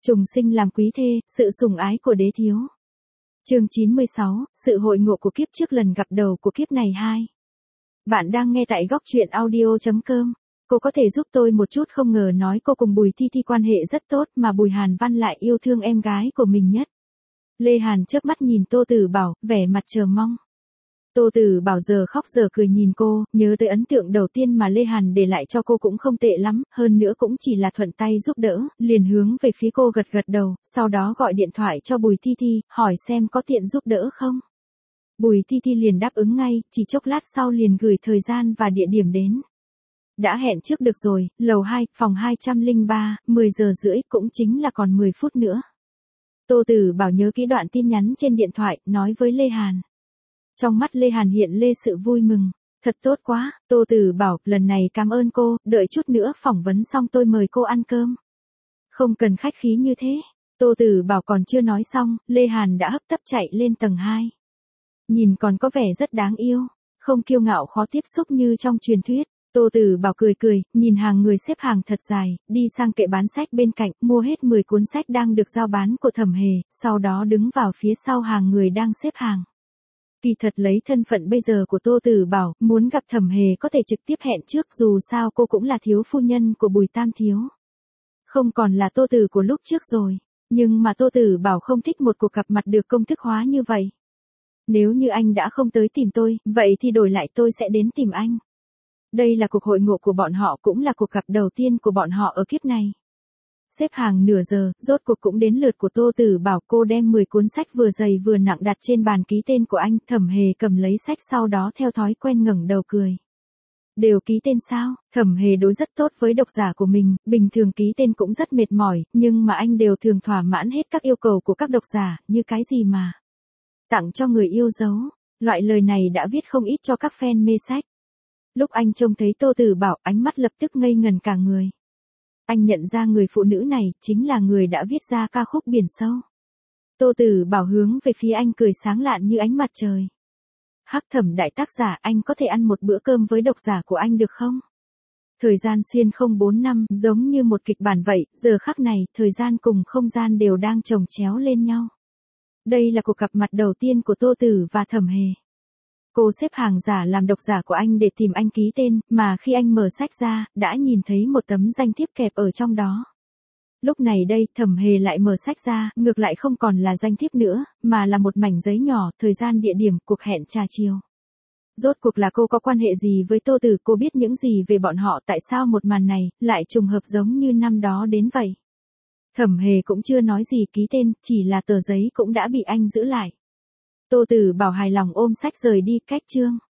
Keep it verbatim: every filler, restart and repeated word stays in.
Trùng sinh làm quý thê, sự sủng ái của đế thiếu. Chương chín mươi sáu, sự hội ngộ của kiếp trước lần gặp đầu của kiếp này hai. Bạn đang nghe tại góc truyện audio chấm com. Cô có thể giúp tôi một chút không? Ngờ nói cô cùng Bùi Thi Thi quan hệ rất tốt mà Bùi Hàn Văn lại yêu thương em gái của mình nhất. Lê Hàn chớp mắt nhìn Tô Tử Bảo, vẻ mặt chờ mong. Tô Tử Bảo giờ khóc giờ cười nhìn cô, nhớ tới ấn tượng đầu tiên mà Lê Hàn để lại cho cô cũng không tệ lắm, hơn nữa cũng chỉ là thuận tay giúp đỡ, liền hướng về phía cô gật gật đầu, sau đó gọi điện thoại cho Bùi Thi Thi, hỏi xem có tiện giúp đỡ không. Bùi Thi Thi liền đáp ứng ngay, chỉ chốc lát sau liền gửi thời gian và địa điểm đến. Đã hẹn trước được rồi, lầu hai, phòng hai trăm lẻ ba, mười giờ rưỡi, cũng chính là còn mười phút nữa. Tô Tử Bảo nhớ kỹ đoạn tin nhắn trên điện thoại, nói với Lê Hàn. Trong mắt Lê Hàn hiện lên sự vui mừng. Thật tốt quá, Tô Tử Bảo, lần này cảm ơn cô, đợi chút nữa phỏng vấn xong tôi mời cô ăn cơm. Không cần khách khí như thế. Tô Tử Bảo còn chưa nói xong, Lê Hàn đã hấp tấp chạy lên tầng hai. Nhìn còn có vẻ rất đáng yêu, không kiêu ngạo khó tiếp xúc như trong truyền thuyết. Tô Tử Bảo cười cười, nhìn hàng người xếp hàng thật dài, đi sang kệ bán sách bên cạnh, mua hết mười cuốn sách đang được giao bán của Thẩm Hề, sau đó đứng vào phía sau hàng người đang xếp hàng. Kỳ thật lấy thân phận bây giờ của Tô Tử Bảo, muốn gặp Thẩm Hề có thể trực tiếp hẹn trước, dù sao cô cũng là thiếu phu nhân của Bùi Tam Thiếu. Không còn là Tô Tử của lúc trước rồi, nhưng mà Tô Tử Bảo không thích một cuộc gặp mặt được công thức hóa như vậy. Nếu như anh đã không tới tìm tôi, vậy thì đổi lại tôi sẽ đến tìm anh. Đây là cuộc hội ngộ của bọn họ, cũng là cuộc gặp đầu tiên của bọn họ ở kiếp này. Xếp hàng nửa giờ, rốt cuộc cũng đến lượt của Tô Tử Bảo. Cô đem mười cuốn sách vừa dày vừa nặng đặt trên bàn ký tên của anh. Thẩm Hề cầm lấy sách sau đó theo thói quen ngẩng đầu cười. Đều ký tên sao? Thẩm Hề đối rất tốt với độc giả của mình, bình thường ký tên cũng rất mệt mỏi, nhưng mà anh đều thường thỏa mãn hết các yêu cầu của các độc giả, như cái gì mà tặng cho người yêu dấu. Loại lời này đã viết không ít cho các fan mê sách. Lúc anh trông thấy Tô Tử Bảo, ánh mắt lập tức ngây ngần cả người. Anh nhận ra người phụ nữ này chính là người đã viết ra ca khúc Biển Sâu. Tô Tử Bảo hướng về phía anh cười sáng lạn như ánh mặt trời. Hắc Thẩm đại tác giả, anh có thể ăn một bữa cơm với độc giả của anh được không? Thời gian xuyên không bốn năm, giống như một kịch bản vậy, giờ khắc này, thời gian cùng không gian đều đang chồng chéo lên nhau. Đây là cuộc gặp mặt đầu tiên của Tô Tử và Thẩm Hề. Cô xếp hàng giả làm độc giả của anh để tìm anh ký tên, mà khi anh mở sách ra, đã nhìn thấy một tấm danh thiếp kẹp ở trong đó. Lúc này đây, Thẩm Hề lại mở sách ra, ngược lại không còn là danh thiếp nữa, mà là một mảnh giấy nhỏ, thời gian địa điểm, cuộc hẹn trà chiều. Rốt cuộc là cô có quan hệ gì với Tô Tử, cô biết những gì về bọn họ, tại sao một màn này, lại trùng hợp giống như năm đó đến vậy. Thẩm Hề cũng chưa nói gì ký tên, chỉ là tờ giấy cũng đã bị anh giữ lại. Tô Tử Bảo hài lòng ôm sách rời đi. Cách chương